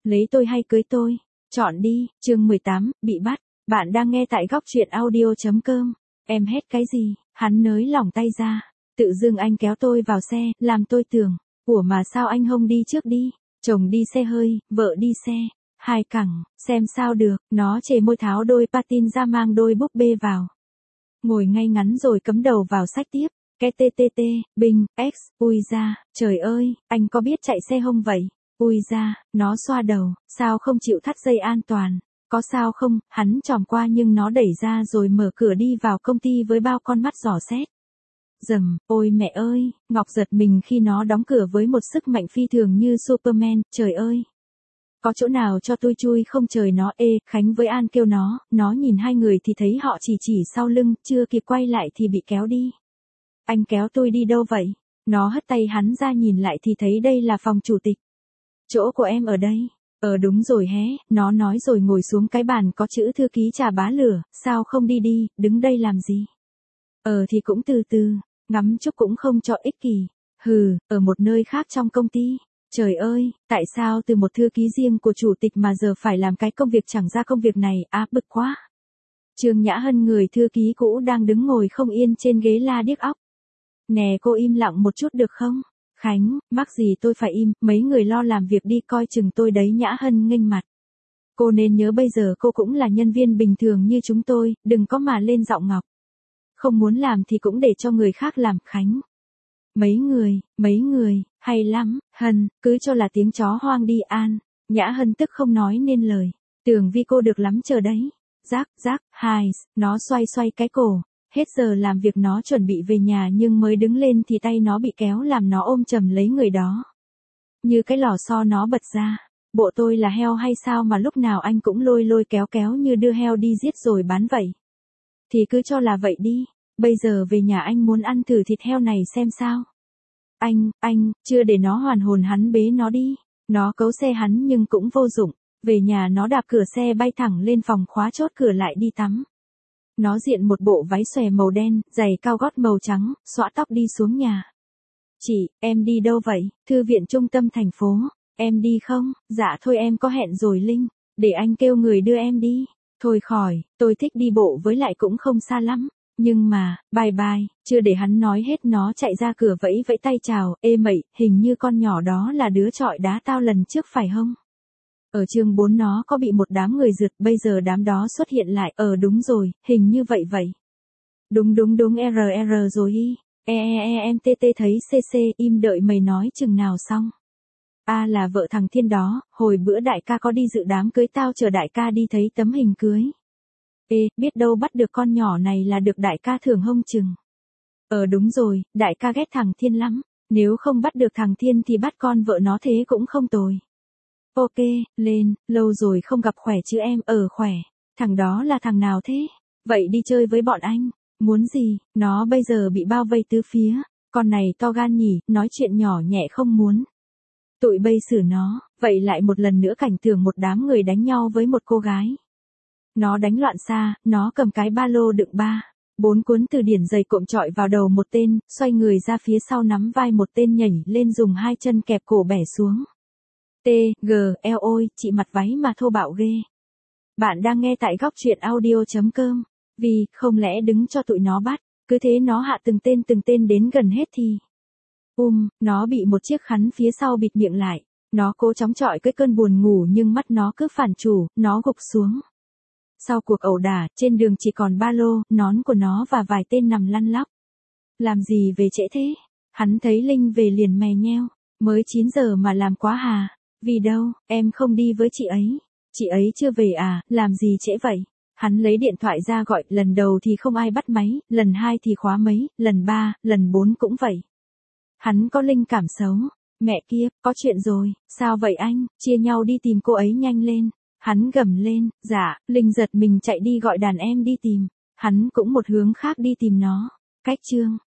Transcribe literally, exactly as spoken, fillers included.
lấy tôi hay cưới tôi? Chọn đi. Chương mười tám, bị bắt. Bạn đang nghe tại góc truyện audio chấm com. Em hét cái gì? Hắn nới lỏng tay ra. Tự dưng anh kéo tôi vào xe, làm tôi tưởng. Ủa mà sao anh không đi trước đi? Chồng đi xe hơi, vợ đi xe. Hai cẳng, xem sao được. Nó chề môi tháo đôi patin ra mang đôi búp bê vào. Ngồi ngay ngắn rồi cắm đầu vào sách tiếp. Cái tê tê tê, Binh, X, ui da, trời ơi, anh có biết chạy xe không vậy? Ui da, nó xoa đầu, sao không chịu thắt dây an toàn? Có sao không? Hắn chòm qua nhưng nó đẩy ra rồi mở cửa đi vào công ty với bao con mắt dò xét. Dầm, ôi mẹ ơi, Ngọc giật mình khi nó đóng cửa với một sức mạnh phi thường như Superman, trời ơi. Có chỗ nào cho tôi chui không trời nó ê, Khánh với An kêu nó, nó nhìn hai người thì thấy họ chỉ chỉ sau lưng, chưa kịp quay lại thì bị kéo đi. Anh kéo tôi đi đâu vậy? Nó hất tay hắn ra nhìn lại thì thấy đây là phòng chủ tịch. Chỗ của em ở đây. Ờ đúng rồi hé, nó nói rồi ngồi xuống cái bàn có chữ thư ký trà bá lửa, sao không đi đi, đứng đây làm gì? Ờ thì cũng từ từ, ngắm chút cũng không cho ích kỷ. Hừ, ở một nơi khác trong công ty. Trời ơi, tại sao từ một thư ký riêng của chủ tịch mà giờ phải làm cái công việc chẳng ra công việc này, á bực quá. Trương Nhã Hân người thư ký cũ đang đứng ngồi không yên trên ghế la điếc óc. Nè cô im lặng một chút được không? Khánh, mắc gì tôi phải im, mấy người lo làm việc đi coi chừng tôi đấy. Nhã Hân nghênh mặt. Cô nên nhớ bây giờ cô cũng là nhân viên bình thường như chúng tôi, đừng có mà lên giọng ngọc. Không muốn làm thì cũng để cho người khác làm. Khánh. Mấy người, mấy người, hay lắm, Hân, cứ cho là tiếng chó hoang đi An. Nhã Hân tức không nói nên lời. Tưởng Vi cô được lắm chờ đấy. Rác, rác, hai, nó xoay xoay cái cổ. Hết giờ làm việc nó chuẩn bị về nhà nhưng mới đứng lên thì tay nó bị kéo làm nó ôm chầm lấy người đó. Như cái lò xo nó bật ra. Bộ tôi là heo hay sao mà lúc nào anh cũng lôi lôi kéo kéo như đưa heo đi giết rồi bán vậy. Thì cứ cho là vậy đi. Bây giờ về nhà anh muốn ăn thử thịt heo này xem sao. Anh, anh, chưa để nó hoàn hồn hắn bế nó đi. Nó cấu xe hắn nhưng cũng vô dụng. Về nhà nó đạp cửa xe bay thẳng lên phòng khóa chốt cửa lại đi tắm. Nó diện một bộ váy xòe màu đen, giày cao gót màu trắng, xõa tóc đi xuống nhà. Chị, em đi đâu vậy? Thư viện trung tâm thành phố. Em đi không? Dạ thôi em có hẹn rồi Linh. Để anh kêu người đưa em đi. Thôi khỏi, tôi thích đi bộ với lại cũng không xa lắm. Nhưng mà, bye bye, chưa để hắn nói hết nó chạy ra cửa vẫy vẫy tay chào. Ê mậy, hình như con nhỏ đó là đứa chọi đá tao lần trước phải không? Ở chương bốn nó có bị một đám người rượt, bây giờ đám đó xuất hiện lại. Ờ đúng rồi, hình như vậy vậy. Đúng đúng đúng R R rồi y. E e e em tê tê thấy C C im đợi mày nói chừng nào xong. A là vợ thằng Thiên đó, hồi bữa đại ca có đi dự đám cưới tao chờ đại ca đi thấy tấm hình cưới. Ê, biết đâu bắt được con nhỏ này là được đại ca thưởng hông chừng. Ờ đúng rồi, đại ca ghét thằng Thiên lắm. Nếu không bắt được thằng Thiên thì bắt con vợ nó thế cũng không tồi. Ok, lên, lâu rồi không gặp khỏe chứ em, ở khỏe. Thằng đó là thằng nào thế? Vậy đi chơi với bọn anh. Muốn gì? Nó bây giờ bị bao vây tứ phía. Con này to gan nhỉ, nói chuyện nhỏ nhẹ không muốn. Tụi bây xử nó, vậy lại một lần nữa cảnh tượng một đám người đánh nhau với một cô gái. Nó đánh loạn xa, nó cầm cái ba lô đựng ba. Bốn cuốn từ điển dày cộm chọi vào đầu một tên, xoay người ra phía sau nắm vai một tên nhảy lên dùng hai chân kẹp cổ bẻ xuống. T, G, eo ôi, chị mặt váy mà thô bạo ghê. Bạn đang nghe tại góc truyện audio chấm com. Vì, không lẽ đứng cho tụi nó bắt, cứ thế nó hạ từng tên từng tên đến gần hết thì. Um, nó bị một chiếc khăn phía sau bịt miệng lại. Nó cố chống chọi cái cơn buồn ngủ nhưng mắt nó cứ phản chủ, nó gục xuống. Sau cuộc ẩu đả, trên đường chỉ còn ba lô, nón của nó và vài tên nằm lăn lóc. Làm gì về trễ thế? Hắn thấy Linh về liền mè nheo. Mới chín giờ mà làm quá hà. Vì đâu, em không đi với chị ấy. Chị ấy chưa về à, làm gì trễ vậy? Hắn lấy điện thoại ra gọi, lần đầu thì không ai bắt máy, lần hai thì khóa mấy, lần ba, lần bốn cũng vậy. Hắn có linh cảm xấu. Mẹ kia, có chuyện rồi, sao vậy anh, chia nhau đi tìm cô ấy nhanh lên. Hắn gầm lên, dạ, Linh giật mình chạy đi gọi đàn em đi tìm. Hắn cũng một hướng khác đi tìm nó. Cách chương